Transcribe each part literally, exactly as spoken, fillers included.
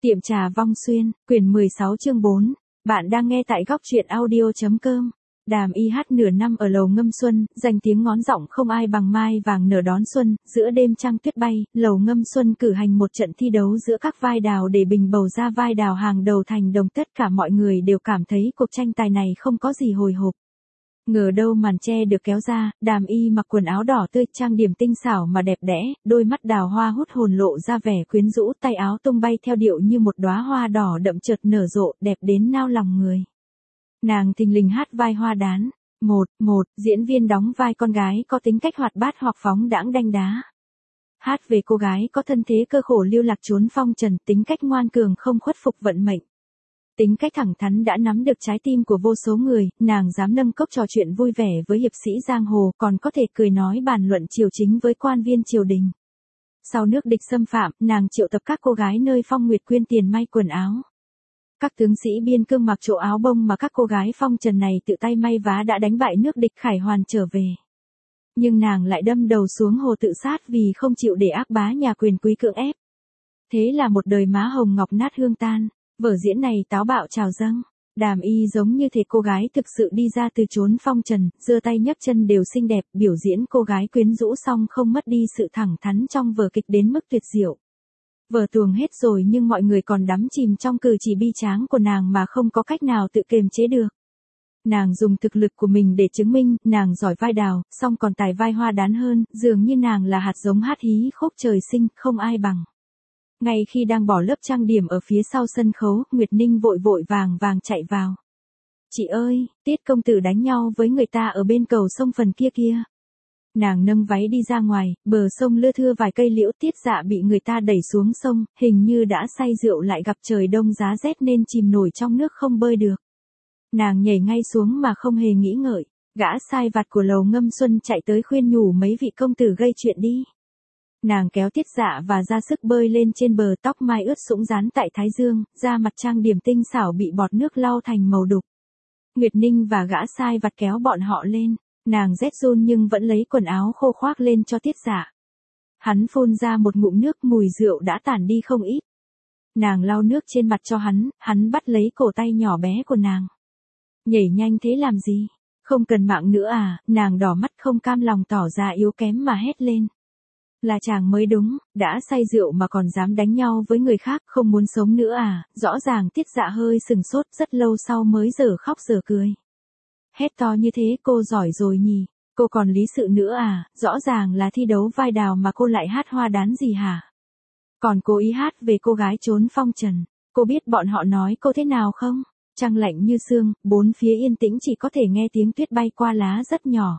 Tiệm trà Vong Xuyên, quyển mười sáu chương bốn. Bạn đang nghe tại góc truyện audio.com. Đàm Y hát nửa năm ở Lầu Ngâm Xuân, danh tiếng ngón giọng không ai bằng mai vàng nở đón xuân, giữa đêm trăng tuyết bay, Lầu Ngâm Xuân cử hành một trận thi đấu giữa các vai đào để bình bầu ra vai đào hàng đầu thành đồng. Tất cả mọi người đều cảm thấy cuộc tranh tài này không có gì hồi hộp. Ngờ đâu màn che được kéo ra, Đàm Y mặc quần áo đỏ tươi, trang điểm tinh xảo mà đẹp đẽ, đôi mắt đào hoa hút hồn lộ ra vẻ quyến rũ, tay áo tung bay theo điệu như một đóa hoa đỏ đậm chợt nở rộ, đẹp đến nao lòng người. Nàng thình lình hát vai Hoa Đán. Một, một, diễn viên đóng vai con gái có tính cách hoạt bát hoặc phóng đãng đanh đá. Hát về cô gái có thân thế cơ khổ lưu lạc trốn phong trần, tính cách ngoan cường không khuất phục vận mệnh. Tính cách thẳng thắn đã nắm được trái tim của vô số người, nàng dám nâng cốc trò chuyện vui vẻ với hiệp sĩ giang hồ, còn có thể cười nói bàn luận triều chính với quan viên triều đình. Sau nước địch xâm phạm, nàng triệu tập các cô gái nơi Phong Nguyệt quyên tiền may quần áo. Các tướng sĩ biên cương mặc chỗ áo bông mà các cô gái phong trần này tự tay may vá đã đánh bại nước địch khải hoàn trở về. Nhưng nàng lại đâm đầu xuống hồ tự sát vì không chịu để ác bá nhà quyền quý cưỡng ép. Thế là một đời má hồng ngọc nát hương tan. Vở diễn này táo bạo trào dâng, Đàm Y giống như thể cô gái thực sự đi ra từ chốn phong trần, giơ tay nhấc chân đều xinh đẹp, biểu diễn cô gái quyến rũ xong không mất đi sự thẳng thắn trong vở kịch đến mức tuyệt diệu. Vở tuồng hết rồi nhưng mọi người còn đắm chìm trong cử chỉ bi tráng của nàng mà không có cách nào tự kiềm chế được. Nàng dùng thực lực của mình để chứng minh, nàng giỏi vai đào, song còn tài vai Hoa Đán hơn, dường như nàng là hạt giống hát hí khúc trời sinh, không ai bằng. Ngay khi đang bỏ lớp trang điểm ở phía sau sân khấu, Nguyệt Ninh vội vội vàng vàng chạy vào. Chị ơi, Tiết công tử đánh nhau với người ta ở bên cầu sông phần kia kia. Nàng nâng váy đi ra ngoài, bờ sông lưa thưa vài cây liễu. Tiết Dạ bị người ta đẩy xuống sông, hình như đã say rượu lại gặp trời đông giá rét nên chìm nổi trong nước không bơi được. Nàng nhảy ngay xuống mà không hề nghĩ ngợi, gã sai vặt của Lầu Ngâm Xuân chạy tới khuyên nhủ mấy vị công tử gây chuyện đi. Nàng kéo Tiết Dạ và ra sức bơi lên trên bờ, tóc mai ướt sũng dán tại thái dương, da mặt trang điểm tinh xảo bị bọt nước lau thành màu đục. Nguyệt Ninh và gã sai vặt kéo bọn họ lên, nàng rét run nhưng vẫn lấy quần áo khô khoác lên cho Tiết Dạ. Hắn phun ra một ngụm nước, mùi rượu đã tản đi không ít. Nàng lau nước trên mặt cho hắn, hắn bắt lấy cổ tay nhỏ bé của nàng. Nhảy nhanh thế làm gì? Không cần mạng nữa à? Nàng đỏ mắt không cam lòng tỏ ra yếu kém mà hét lên. Là chàng mới đúng, đã say rượu mà còn dám đánh nhau với người khác, không muốn sống nữa à? Rõ ràng Tiết Dạ hơi sừng sốt, rất lâu sau mới giờ khóc giờ cười. Hét to như thế cô giỏi rồi nhỉ, cô còn lý sự nữa à? Rõ ràng là thi đấu vai đào mà cô lại hát Hoa Đán gì hả? Còn cố ý hát về cô gái trốn phong trần, cô biết bọn họ nói cô thế nào không? Trăng lạnh như sương, bốn phía yên tĩnh chỉ có thể nghe tiếng tuyết bay qua lá rất nhỏ.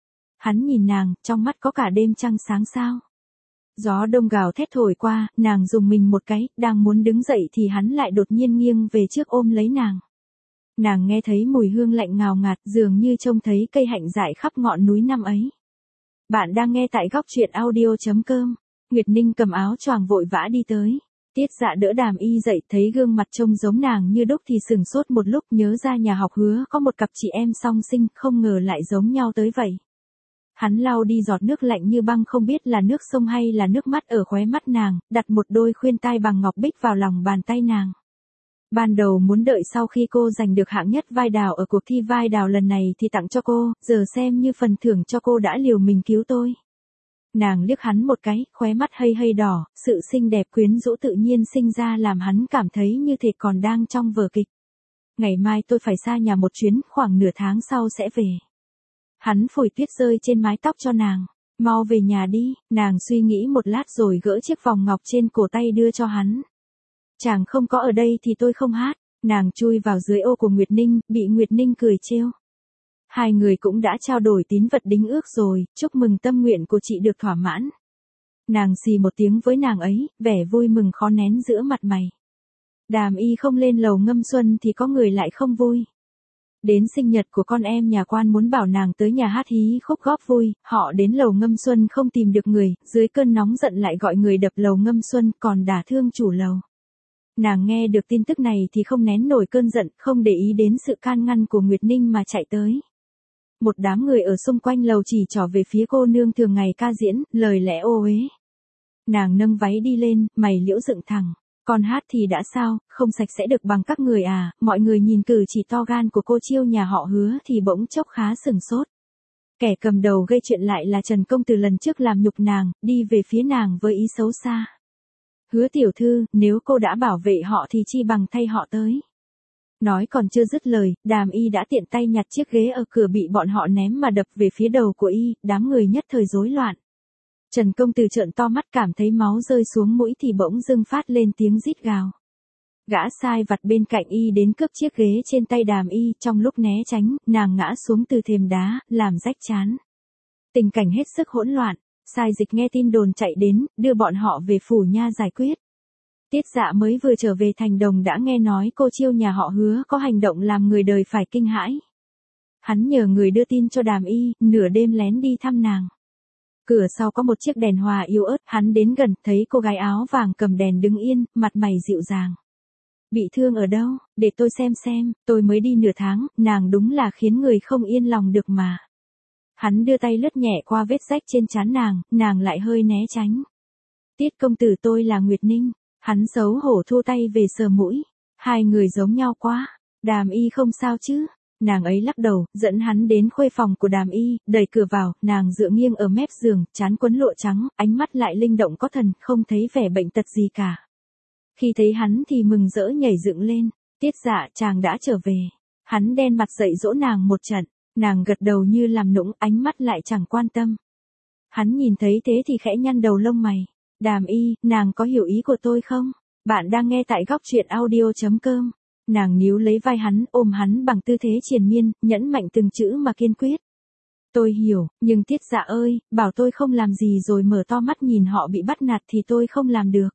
Hắn nhìn nàng, trong mắt có cả đêm trăng sáng sao. Gió đông gào thét thổi qua, nàng dùng mình một cái, đang muốn đứng dậy thì hắn lại đột nhiên nghiêng về trước ôm lấy nàng. Nàng nghe thấy mùi hương lạnh ngào ngạt, dường như trông thấy cây hạnh dại khắp ngọn núi năm ấy. Bạn đang nghe tại góc truyện audio.com. Nguyệt Ninh cầm áo choàng vội vã đi tới. Tiết Dạ đỡ Đàm Y dậy, thấy gương mặt trông giống nàng như đúc thì sừng sốt một lúc, nhớ ra nhà học Hứa có một cặp chị em song sinh, không ngờ lại giống nhau tới vậy. Hắn lau đi giọt nước lạnh như băng, không biết là nước sông hay là nước mắt ở khóe mắt nàng, đặt một đôi khuyên tai bằng ngọc bích vào lòng bàn tay nàng. Ban đầu muốn đợi sau khi cô giành được hạng nhất vai đào ở cuộc thi vai đào lần này thì tặng cho cô, giờ xem như phần thưởng cho cô đã liều mình cứu tôi. Nàng liếc hắn một cái, khóe mắt hây hây đỏ, sự xinh đẹp quyến rũ tự nhiên sinh ra làm hắn cảm thấy như thể còn đang trong vở kịch. Ngày mai tôi phải xa nhà một chuyến, khoảng nửa tháng sau sẽ về. Hắn phủi tuyết rơi trên mái tóc cho nàng. Mau về nhà đi, nàng suy nghĩ một lát rồi gỡ chiếc vòng ngọc trên cổ tay đưa cho hắn. Chàng không có ở đây thì tôi không hát. Nàng chui vào dưới ô của Nguyệt Ninh, bị Nguyệt Ninh cười trêu. Hai người cũng đã trao đổi tín vật đính ước rồi, chúc mừng tâm nguyện của chị được thỏa mãn. Nàng xì một tiếng với nàng ấy, vẻ vui mừng khó nén giữa mặt mày. Đàm Y không lên Lầu Ngâm Xuân thì có người lại không vui. Đến sinh nhật của con em nhà quan muốn bảo nàng tới nhà hát hí khúc góp vui, họ đến Lầu Ngâm Xuân không tìm được người, dưới cơn nóng giận lại gọi người đập Lầu Ngâm Xuân, còn đả thương chủ lầu. Nàng nghe được tin tức này thì không nén nổi cơn giận, không để ý đến sự can ngăn của Nguyệt Ninh mà chạy tới. Một đám người ở xung quanh lầu chỉ trỏ về phía cô nương thường ngày ca diễn, lời lẽ ô uế. Nàng nâng váy đi lên, mày liễu dựng thẳng. Còn hát thì đã sao, không sạch sẽ được bằng các người à, mọi người nhìn cử chỉ to gan của cô Chiêu nhà họ Hứa thì bỗng chốc khá sửng sốt. Kẻ cầm đầu gây chuyện lại là Trần Công Tử lần trước làm nhục nàng, đi về phía nàng với ý xấu xa. Hứa tiểu thư, nếu cô đã bảo vệ họ thì chi bằng thay họ tới. Nói còn chưa dứt lời, Đàm Y đã tiện tay nhặt chiếc ghế ở cửa bị bọn họ ném mà đập về phía đầu của Y, đám người nhất thời rối loạn. Trần Công Tử trợn to mắt cảm thấy máu rơi xuống mũi thì bỗng dưng phát lên tiếng rít gào. Gã sai vặt bên cạnh Y đến cướp chiếc ghế trên tay Đàm Y, trong lúc né tránh, nàng ngã xuống từ thềm đá, làm rách trán. Tình cảnh hết sức hỗn loạn, Sai Dịch nghe tin đồn chạy đến, đưa bọn họ về phủ nha giải quyết. Tiết Dạ mới vừa trở về thành đồng đã nghe nói cô Chiêu nhà họ Hứa có hành động làm người đời phải kinh hãi. Hắn nhờ người đưa tin cho Đàm Y, nửa đêm lén đi thăm nàng. Cửa sau có một chiếc đèn hòa yếu ớt, hắn đến gần, thấy cô gái áo vàng cầm đèn đứng yên, mặt mày dịu dàng. Bị thương ở đâu, để tôi xem xem, tôi mới đi nửa tháng, nàng đúng là khiến người không yên lòng được mà. Hắn đưa tay lướt nhẹ qua vết rách trên trán nàng, nàng lại hơi né tránh. Tiết công tử, tôi là Nguyệt Ninh. Hắn xấu hổ thu tay về sờ mũi. Hai người giống nhau quá. Đàm Y không sao chứ? Nàng ấy lắc đầu, dẫn hắn đến khuê phòng của Đàm Y, đẩy cửa vào, nàng dựa nghiêng ở mép giường, trán quấn lụa trắng, ánh mắt lại linh động có thần, không thấy vẻ bệnh tật gì cả. Khi thấy hắn thì mừng rỡ nhảy dựng lên. Tiết Dạ, chàng đã trở về. Hắn đen mặt dậy dỗ nàng một trận, nàng gật đầu như làm nũng, ánh mắt lại chẳng quan tâm. Hắn nhìn thấy thế thì khẽ nhăn đầu lông mày. Đàm Y, nàng có hiểu ý của tôi không? Bạn đang nghe tại góc truyện audio.com. Nàng níu lấy vai hắn, ôm hắn bằng tư thế triền miên, nhẫn mạnh từng chữ mà kiên quyết. Tôi hiểu, nhưng Tiết Dạ ơi, bảo tôi không làm gì rồi mở to mắt nhìn họ bị bắt nạt thì tôi không làm được.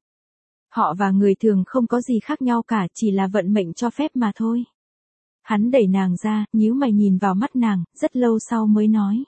Họ và người thường không có gì khác nhau cả, chỉ là vận mệnh cho phép mà thôi. Hắn đẩy nàng ra, nhíu mày nhìn vào mắt nàng, rất lâu sau mới nói.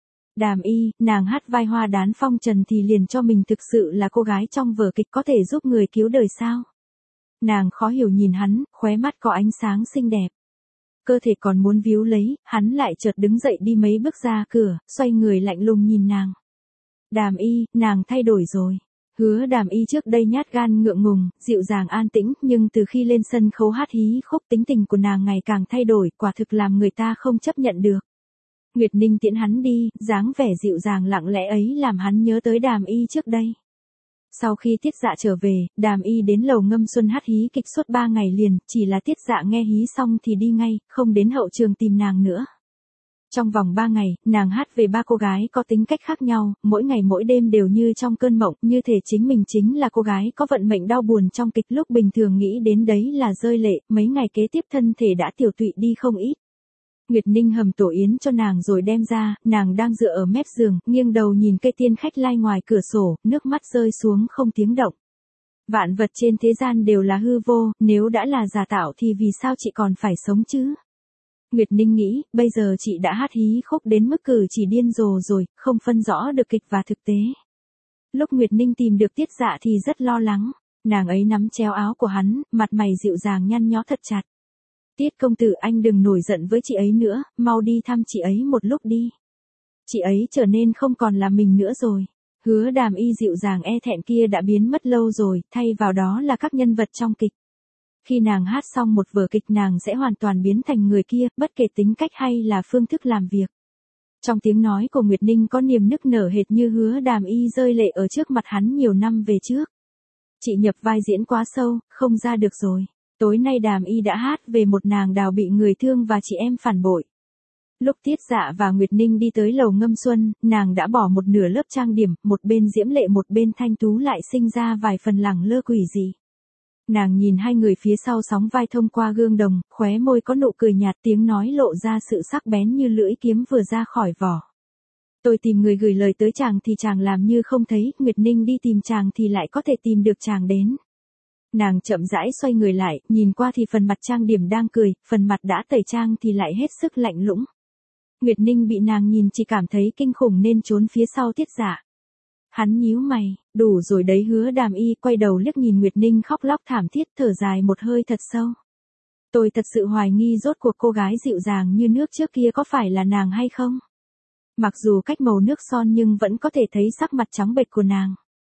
Đàm Y, nàng hát vai hoa đán phong trần thì liền cho mình thực sự là cô gái trong vở kịch có thể giúp người cứu đời sao? Nàng khó hiểu nhìn hắn, khóe mắt có ánh sáng xinh đẹp. Cơ thể còn muốn víu lấy, hắn lại chợt đứng dậy đi mấy bước ra cửa, xoay người lạnh lùng nhìn nàng. Đàm Y, nàng thay đổi rồi. Hứa Đàm Y trước đây nhát gan ngượng ngùng, dịu dàng an tĩnh, nhưng từ khi lên sân khấu hát hí khúc tính tình của nàng ngày càng thay đổi, quả thực làm người ta không chấp nhận được. Nguyệt Ninh tiễn hắn đi, dáng vẻ dịu dàng lặng lẽ ấy làm hắn nhớ tới Đàm Y trước đây. Sau khi Tiết Dạ trở về, Đàm Y đến lầu ngâm xuân hát hí kịch suốt ba ngày liền, chỉ là Tiết Dạ nghe hí xong thì đi ngay, không đến hậu trường tìm nàng nữa. Trong vòng ba ngày, nàng hát về ba cô gái có tính cách khác nhau, mỗi ngày mỗi đêm đều như trong cơn mộng, như thể chính mình chính là cô gái có vận mệnh đau buồn trong kịch, lúc bình thường nghĩ đến đấy là rơi lệ, mấy ngày kế tiếp thân thể đã tiểu tụy đi không ít. Nguyệt Ninh hầm tổ yến cho nàng rồi đem ra, nàng đang dựa ở mép giường, nghiêng đầu nhìn cây tiên khách lai ngoài cửa sổ, nước mắt rơi xuống không tiếng động. Vạn vật trên thế gian đều là hư vô, nếu đã là giả tạo thì vì sao chị còn phải sống chứ? Nguyệt Ninh nghĩ, bây giờ chị đã hát hí khúc đến mức cử chỉ điên rồ rồi, không phân rõ được kịch và thực tế. Lúc Nguyệt Ninh tìm được Tiết Dạ thì rất lo lắng, nàng ấy nắm chéo áo của hắn, mặt mày dịu dàng nhăn nhó thật chặt. Tiết công tử, anh đừng nổi giận với chị ấy nữa, mau đi thăm chị ấy một lúc đi. Chị ấy trở nên không còn là mình nữa rồi. Hứa Đàm Y dịu dàng e thẹn kia đã biến mất lâu rồi, thay vào đó là các nhân vật trong kịch. Khi nàng hát xong một vở kịch nàng sẽ hoàn toàn biến thành người kia, bất kể tính cách hay là phương thức làm việc. Trong tiếng nói của Nguyệt Ninh có niềm nức nở hệt như Hứa Đàm Y rơi lệ ở trước mặt hắn nhiều năm về trước. Chị nhập vai diễn quá sâu, không ra được rồi. Tối nay Đàm Y đã hát về một nàng đào bị người thương và chị em phản bội. Lúc Tiết Dạ và Nguyệt Ninh đi tới lầu ngâm xuân, nàng đã bỏ một nửa lớp trang điểm, một bên diễm lệ một bên thanh tú lại sinh ra vài phần lẳng lơ quỷ dị. Nàng nhìn hai người phía sau sóng vai thông qua gương đồng, khóe môi có nụ cười nhạt, tiếng nói lộ ra sự sắc bén như lưỡi kiếm vừa ra khỏi vỏ. Tôi tìm người gửi lời tới chàng thì chàng làm như không thấy, Nguyệt Ninh đi tìm chàng thì lại có thể tìm được chàng đến. Nàng chậm rãi xoay người lại, nhìn qua thì phần mặt trang điểm đang cười, phần mặt đã tẩy trang thì lại hết sức lạnh lũng. Nguyệt Ninh bị nàng nhìn chỉ cảm thấy kinh khủng nên trốn phía sau Tiết Dạ. Hắn nhíu mày, đủ rồi đấy. Hứa Đàm Y quay đầu liếc nhìn Nguyệt Ninh khóc lóc thảm thiết, thở dài một hơi thật sâu. Tôi thật sự hoài nghi rốt cuộc cô gái dịu dàng như nước trước kia có phải là nàng hay không? Mặc dù cách màu nước son nhưng vẫn có thể thấy sắc mặt trắng bệch của nàng.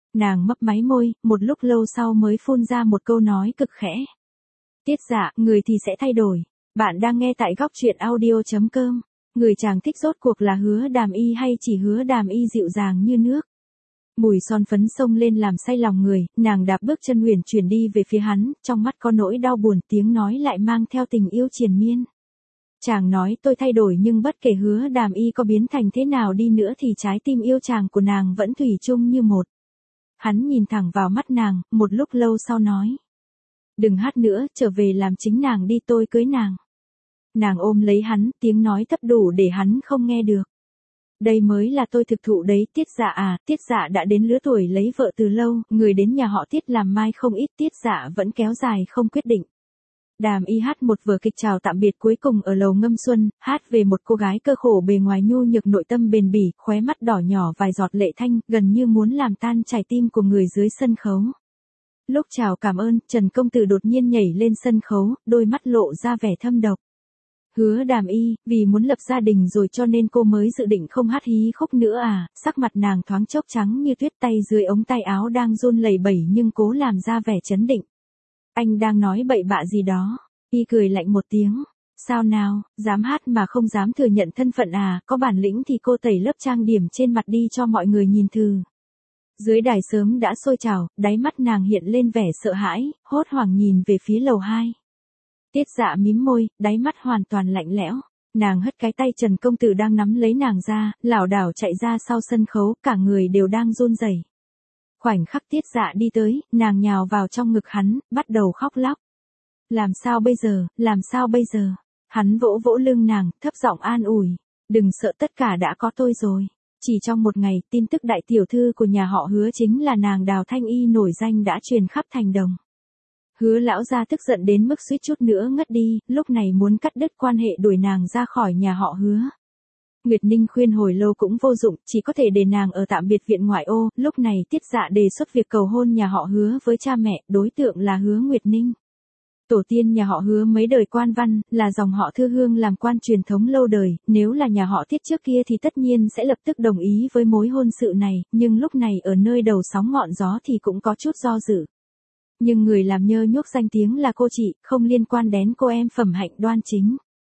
Nàng mấp máy môi, một lúc lâu sau mới phun ra một câu nói cực khẽ. Tiết Dạ, người thì sẽ thay đổi. Bạn đang nghe tại góc truyện audio.com. Người chàng thích rốt cuộc là Hứa Đàm Y hay chỉ Hứa Đàm Y dịu dàng như nước. Mùi son phấn xông lên làm say lòng người, nàng đạp bước chân huyền chuyển đi về phía hắn, trong mắt có nỗi đau buồn, tiếng nói lại mang theo tình yêu triền miên. Chàng nói tôi thay đổi nhưng bất kể Hứa Đàm Y có biến thành thế nào đi nữa thì trái tim yêu chàng của nàng vẫn thủy chung như một. Hắn nhìn thẳng vào mắt nàng, một lúc lâu sau nói. Đừng hát nữa, trở về làm chính nàng đi, tôi cưới nàng. Nàng ôm lấy hắn, tiếng nói thấp đủ để hắn không nghe được. Đây mới là tôi thực thụ đấy, Tiết Dạ à, Tiết Dạ đã đến lứa tuổi lấy vợ từ lâu, người đến nhà họ Tiết làm mai không ít, Tiết Dạ vẫn kéo dài không quyết định. Đàm Y hát một vở kịch chào tạm biệt cuối cùng ở lầu Ngâm Xuân, hát về một cô gái cơ khổ bề ngoài nhu nhược nội tâm bền bỉ, khóe mắt đỏ nhỏ vài giọt lệ thanh, gần như muốn làm tan chảy tim của người dưới sân khấu. Lúc chào cảm ơn, Trần Công Tử đột nhiên nhảy lên sân khấu, đôi mắt lộ ra vẻ thâm độc. Hứa Đàm Y, vì muốn lập gia đình rồi cho nên cô mới dự định không hát hí khúc nữa à, sắc mặt nàng thoáng chốc trắng như tuyết, tay dưới ống tay áo đang run lẩy bẩy nhưng cố làm ra vẻ chấn định. Anh đang nói bậy bạ gì đó. Y cười lạnh một tiếng. Sao nào, dám hát mà không dám thừa nhận thân phận à, có bản lĩnh thì cô tẩy lớp trang điểm trên mặt đi cho mọi người nhìn thử. Dưới đài sớm đã sôi trào, đáy mắt nàng hiện lên vẻ sợ hãi, hốt hoảng nhìn về phía lầu hai. Tiết Dạ mím môi, đáy mắt hoàn toàn lạnh lẽo. Nàng hất cái tay Trần Công Tử đang nắm lấy nàng ra, lảo đảo chạy ra sau sân khấu, cả người đều đang run rẩy. Khoảnh khắc Tiết Dạ đi tới, nàng nhào vào trong ngực hắn, bắt đầu khóc lóc. Làm sao bây giờ, làm sao bây giờ? Hắn vỗ vỗ lưng nàng, thấp giọng an ủi. Đừng sợ, tất cả đã có tôi rồi. Chỉ trong một ngày, tin tức đại tiểu thư của nhà họ Hứa chính là nàng Đào Thanh Y nổi danh đã truyền khắp thành đồng. Hứa lão gia tức giận đến mức suýt chút nữa ngất đi, lúc này muốn cắt đứt quan hệ đuổi nàng ra khỏi nhà họ Hứa. Nguyệt Ninh khuyên hồi lâu cũng vô dụng, chỉ có thể để nàng ở tạm biệt viện ngoại ô, lúc này Tiết Dạ đề xuất việc cầu hôn nhà họ Hứa với cha mẹ, đối tượng là Hứa Nguyệt Ninh. Tổ tiên nhà họ Hứa mấy đời quan văn, là dòng họ Thư Hương làm quan truyền thống lâu đời, nếu là nhà họ Tiết trước kia thì tất nhiên sẽ lập tức đồng ý với mối hôn sự này, nhưng lúc này ở nơi đầu sóng ngọn gió thì cũng có chút do dự. Nhưng người làm nhơ nhuốc danh tiếng là cô chị, không liên quan đến cô em phẩm hạnh đoan chính.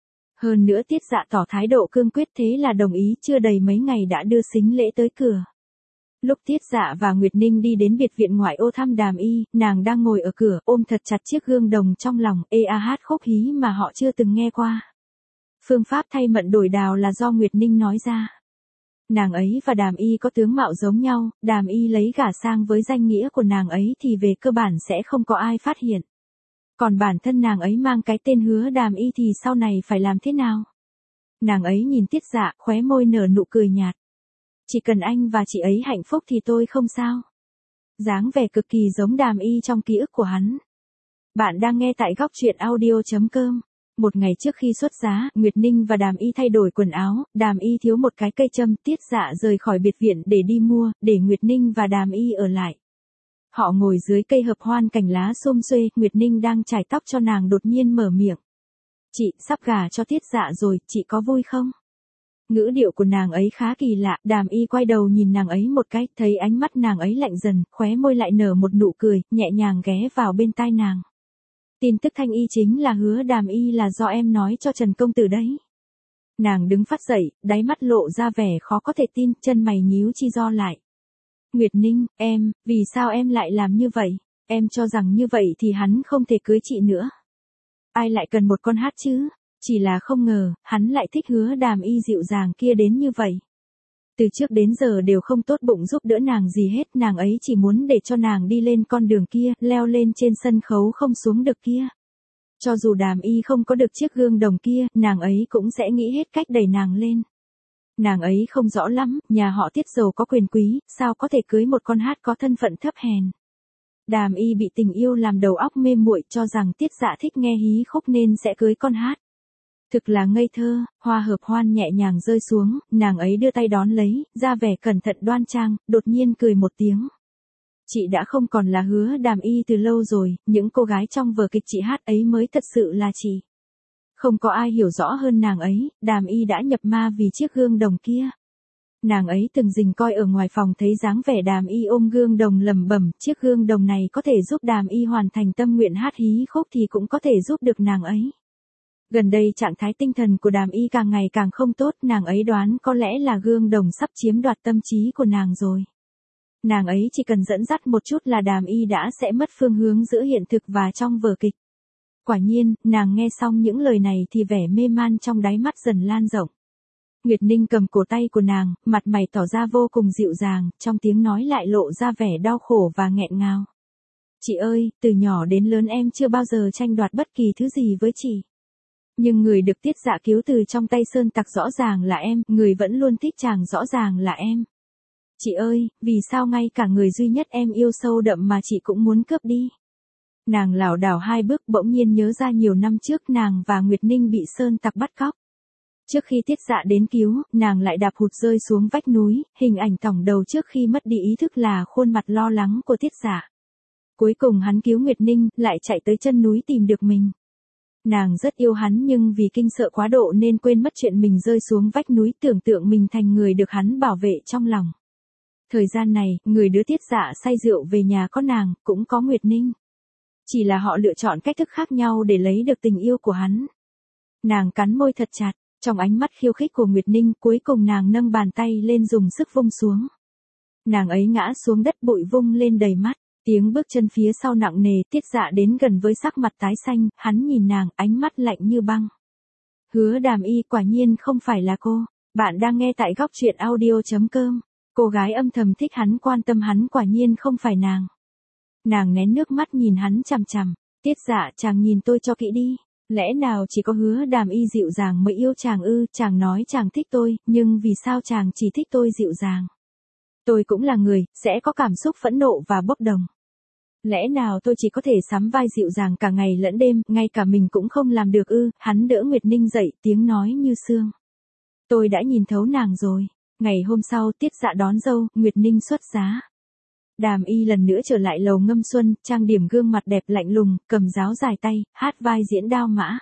Hơn nữa Tiết Dạ tỏ thái độ cương quyết, thế là đồng ý, chưa đầy mấy ngày đã đưa sính lễ tới cửa. Lúc Tiết Dạ và Nguyệt Ninh đi đến biệt viện ngoại ô thăm Đàm Y, nàng đang ngồi ở cửa, ôm thật chặt chiếc gương đồng trong lòng, ê a hát khúc hí mà họ chưa từng nghe qua. Phương pháp thay mận đổi đào là do Nguyệt Ninh nói ra. Nàng ấy và Đàm Y có tướng mạo giống nhau, Đàm Y lấy gả sang với danh nghĩa của nàng ấy thì về cơ bản sẽ không có ai phát hiện. Còn bản thân nàng ấy mang cái tên Hứa Đàm Y thì sau này phải làm thế nào? Nàng ấy nhìn Tiết Dạ, khóe môi nở nụ cười nhạt. Chỉ cần anh và chị ấy hạnh phúc thì tôi không sao. Dáng vẻ cực kỳ giống Đàm Y trong ký ức của hắn. Bạn đang nghe tại góc truyện audio.com. Một ngày trước khi xuất giá, Nguyệt Ninh và Đàm Y thay đổi quần áo, Đàm Y thiếu một cái cây châm, Tiết Dạ rời khỏi biệt viện để đi mua, để Nguyệt Ninh và Đàm Y ở lại. Họ ngồi dưới cây hợp hoan cành lá xum xuê, Nguyệt Ninh đang chải tóc cho nàng đột nhiên mở miệng. Chị, sắp gả cho Tiết Dạ rồi, chị có vui không? Ngữ điệu của nàng ấy khá kỳ lạ, Đàm Y quay đầu nhìn nàng ấy một cái, thấy ánh mắt nàng ấy lạnh dần, khóe môi lại nở một nụ cười, nhẹ nhàng ghé vào bên tai nàng. Tin tức Thanh Y chính là Hứa Đàm Y là do em nói cho Trần Công Tử đấy. Nàng đứng phát dậy, đáy mắt lộ ra vẻ khó có thể tin, chân mày nhíu chi do lại. Nguyệt Ninh, em, vì sao em lại làm như vậy? Em cho rằng như vậy thì hắn không thể cưới chị nữa. Ai lại cần một con hát chứ? Chỉ là không ngờ, hắn lại thích Hứa Đàm Y dịu dàng kia đến như vậy. Từ trước đến giờ đều không tốt bụng giúp đỡ nàng gì hết, nàng ấy chỉ muốn để cho nàng đi lên con đường kia, leo lên trên sân khấu không xuống được kia. Cho dù Đàm Y không có được chiếc gương đồng kia, nàng ấy cũng sẽ nghĩ hết cách đẩy nàng lên. Nàng ấy không rõ lắm, nhà họ Tiết giàu có quyền quý, sao có thể cưới một con hát có thân phận thấp hèn. Đàm Y bị tình yêu làm đầu óc mê muội, cho rằng Tiết Dạ thích nghe hí khúc nên sẽ cưới con hát. Thực là ngây thơ, hoa hợp hoan nhẹ nhàng rơi xuống, nàng ấy đưa tay đón lấy, ra vẻ cẩn thận đoan trang, đột nhiên cười một tiếng. Chị đã không còn là Hứa Đàm Y từ lâu rồi, những cô gái trong vở kịch chị hát ấy mới thật sự là chị. Không có ai hiểu rõ hơn nàng ấy, Đàm Y đã nhập ma vì chiếc gương đồng kia. Nàng ấy từng dình coi ở ngoài phòng thấy dáng vẻ Đàm Y ôm gương đồng lẩm bẩm, chiếc gương đồng này có thể giúp Đàm Y hoàn thành tâm nguyện hát hí khúc thì cũng có thể giúp được nàng ấy. Gần đây trạng thái tinh thần của Đàm Y càng ngày càng không tốt, nàng ấy đoán có lẽ là gương đồng sắp chiếm đoạt tâm trí của nàng rồi. Nàng ấy chỉ cần dẫn dắt một chút là Đàm Y đã sẽ mất phương hướng giữa hiện thực và trong vở kịch. Quả nhiên, nàng nghe xong những lời này thì vẻ mê man trong đáy mắt dần lan rộng. Nguyệt Ninh cầm cổ tay của nàng, mặt mày tỏ ra vô cùng dịu dàng, trong tiếng nói lại lộ ra vẻ đau khổ và nghẹn ngào. Chị ơi, từ nhỏ đến lớn em chưa bao giờ tranh đoạt bất kỳ thứ gì với chị. Nhưng người được Tiết Dạ cứu từ trong tay Sơn Tặc rõ ràng là em, người vẫn luôn thích chàng rõ ràng là em. Chị ơi, vì sao ngay cả người duy nhất em yêu sâu đậm mà chị cũng muốn cướp đi? Nàng lảo đảo hai bước bỗng nhiên nhớ ra nhiều năm trước nàng và Nguyệt Ninh bị Sơn Tặc bắt cóc. Trước khi Tiết Dạ đến cứu, nàng lại đạp hụt rơi xuống vách núi, hình ảnh thỏng đầu trước khi mất đi ý thức là khuôn mặt lo lắng của Tiết Dạ. Cuối cùng hắn cứu Nguyệt Ninh, lại chạy tới chân núi tìm được mình. Nàng rất yêu hắn nhưng vì kinh sợ quá độ nên quên mất chuyện mình rơi xuống vách núi, tưởng tượng mình thành người được hắn bảo vệ trong lòng. Thời gian này, người đưa Tiết Dạ say rượu về nhà có nàng, cũng có Nguyệt Ninh. Chỉ là họ lựa chọn cách thức khác nhau để lấy được tình yêu của hắn. Nàng cắn môi thật chặt, trong ánh mắt khiêu khích của Nguyệt Ninh, cuối cùng nàng nâng bàn tay lên dùng sức vung xuống. Nàng ấy ngã xuống đất, bụi vung lên đầy mắt, tiếng bước chân phía sau nặng nề. Tiết Dạ đến gần với sắc mặt tái xanh, hắn nhìn nàng, ánh mắt lạnh như băng. Hứa Đàm Y, quả nhiên không phải là cô. Bạn đang nghe tại góc truyện audio chấm com. Cô gái âm thầm thích hắn, quan tâm hắn, quả nhiên không phải nàng. Nàng nén nước mắt nhìn hắn chằm chằm. Tiết Dạ, chàng nhìn tôi cho kỹ đi. Lẽ nào chỉ có Hứa Đàm Y dịu dàng mới yêu chàng ư? Chàng nói chàng thích tôi, nhưng vì sao chàng chỉ thích tôi dịu dàng? Tôi cũng là người, sẽ có cảm xúc phẫn nộ và bốc đồng. Lẽ nào tôi chỉ có thể sắm vai dịu dàng cả ngày lẫn đêm, ngay cả mình cũng không làm được ư? Hắn đỡ Nguyệt Ninh dậy, tiếng nói như sương. Tôi đã nhìn thấu nàng rồi. Ngày hôm sau, Tiết Dạ đón dâu, Nguyệt Ninh xuất giá. Đàm Y lần nữa trở lại lầu ngâm xuân, trang điểm gương mặt đẹp lạnh lùng, cầm giáo dài tay, hát vai diễn đao mã.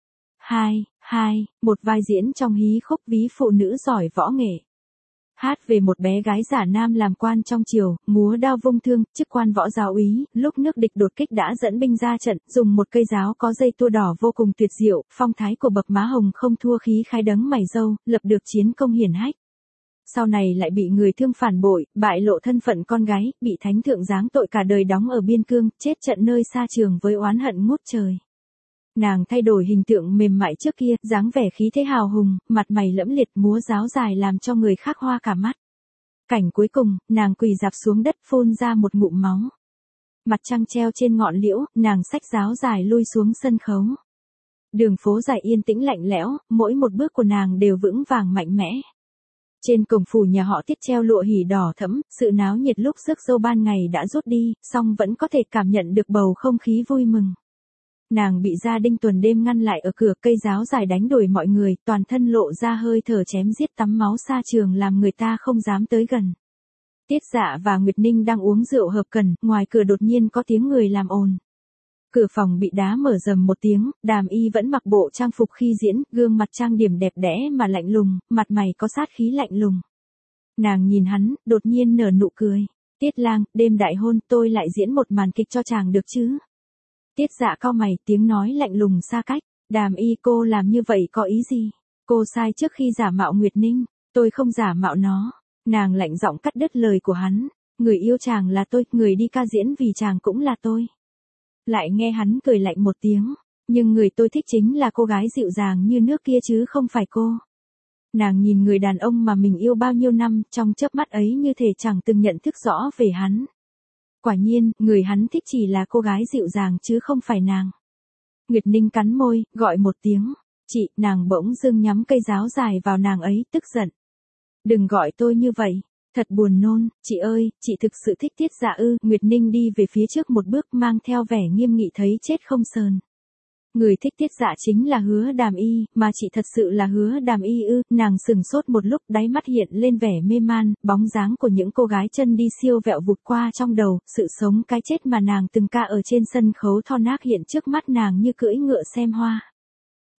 Hai, hai, một vai diễn trong hí khúc ví phụ nữ giỏi võ nghệ. Hát về một bé gái giả nam làm quan trong triều, múa đao vung thương, chức quan võ giáo úy, lúc nước địch đột kích đã dẫn binh ra trận, dùng một cây giáo có dây tua đỏ vô cùng tuyệt diệu, phong thái của bậc má hồng không thua khí khái đấng mày râu, lập được chiến công hiển hách. Sau này lại bị người thương phản bội, bại lộ thân phận con gái, bị thánh thượng giáng tội cả đời đóng ở biên cương, chết trận nơi xa trường với oán hận ngút trời. Nàng thay đổi hình tượng mềm mại trước kia, dáng vẻ khí thế hào hùng, mặt mày lẫm liệt, múa giáo dài làm cho người khác hoa cả mắt. Cảnh cuối cùng, nàng quỳ rạp xuống đất phun ra một ngụm máu. Mặt trăng treo trên ngọn liễu, nàng xách giáo dài lui xuống sân khấu. Đường phố dài yên tĩnh lạnh lẽo, mỗi một bước của nàng đều vững vàng mạnh mẽ. Trên cổng phủ nhà họ Tiết treo lụa hỉ đỏ thẫm, sự náo nhiệt lúc rước dâu ban ngày đã rút đi, song vẫn có thể cảm nhận được bầu không khí vui mừng. Nàng bị gia đinh tuần đêm ngăn lại ở cửa, cây giáo dài đánh đuổi mọi người, toàn thân lộ ra hơi thở chém giết tắm máu xa trường làm người ta không dám tới gần. Tiết Dạ và Nguyệt Ninh đang uống rượu hợp cần, ngoài cửa đột nhiên có tiếng người làm ồn. Cửa phòng bị đá mở rầm một tiếng, Đàm Y vẫn mặc bộ trang phục khi diễn, gương mặt trang điểm đẹp đẽ mà lạnh lùng, mặt mày có sát khí lạnh lùng. Nàng nhìn hắn, đột nhiên nở nụ cười. Tiết lang, đêm đại hôn, tôi lại diễn một màn kịch cho chàng được chứ? Tiết Dạ cau mày, tiếng nói lạnh lùng xa cách. Đàm Y, cô làm như vậy có ý gì? Cô sai trước khi giả mạo Nguyệt Ninh. Tôi không giả mạo nó. Nàng lạnh giọng cắt đứt lời của hắn. Người yêu chàng là tôi, người đi ca diễn vì chàng cũng là tôi. Lại nghe hắn cười lạnh một tiếng. Nhưng người tôi thích chính là cô gái dịu dàng như nước kia chứ không phải cô. Nàng nhìn người đàn ông mà mình yêu bao nhiêu năm, trong chớp mắt ấy như thể chẳng từng nhận thức rõ về hắn. Quả nhiên, người hắn thích chỉ là cô gái dịu dàng chứ không phải nàng. Nguyệt Ninh cắn môi, gọi một tiếng. Chị, nàng bỗng dưng nhắm cây giáo dài vào nàng ấy, tức giận. Đừng gọi tôi như vậy. Thật buồn nôn, chị ơi, chị thực sự thích Tiết Dạ ư? Nguyệt Ninh đi về phía trước một bước mang theo vẻ nghiêm nghị thấy chết không sờn. Người thích Tiết Dạ chính là Hứa Đàm Y, mà chị thật sự là Hứa Đàm Y ư? Nàng sừng sốt một lúc, đáy mắt hiện lên vẻ mê man, bóng dáng của những cô gái chân đi siêu vẹo vụt qua trong đầu, sự sống cái chết mà nàng từng ca ở trên sân khấu Thornac hiện trước mắt nàng như cưỡi ngựa xem hoa.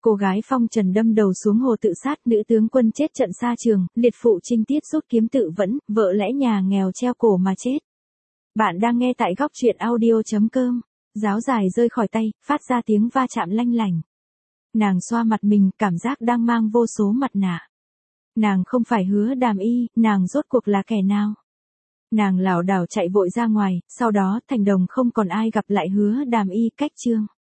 Cô gái phong trần đâm đầu xuống hồ tự sát, nữ tướng quân chết trận xa trường, liệt phụ trinh tiết rút kiếm tự vẫn, vợ lẽ nhà nghèo treo cổ mà chết. Bạn đang nghe tại góc truyện audio.com. Giáo dài rơi khỏi tay, phát ra tiếng va chạm lanh lành. Nàng xoa mặt mình, cảm giác đang mang vô số mặt nạ. Nàng không phải Hứa Đàm Y, nàng rốt cuộc là kẻ nào? Nàng lảo đảo chạy vội ra ngoài, sau đó thành đồng không còn ai gặp lại Hứa Đàm Y. Cách chương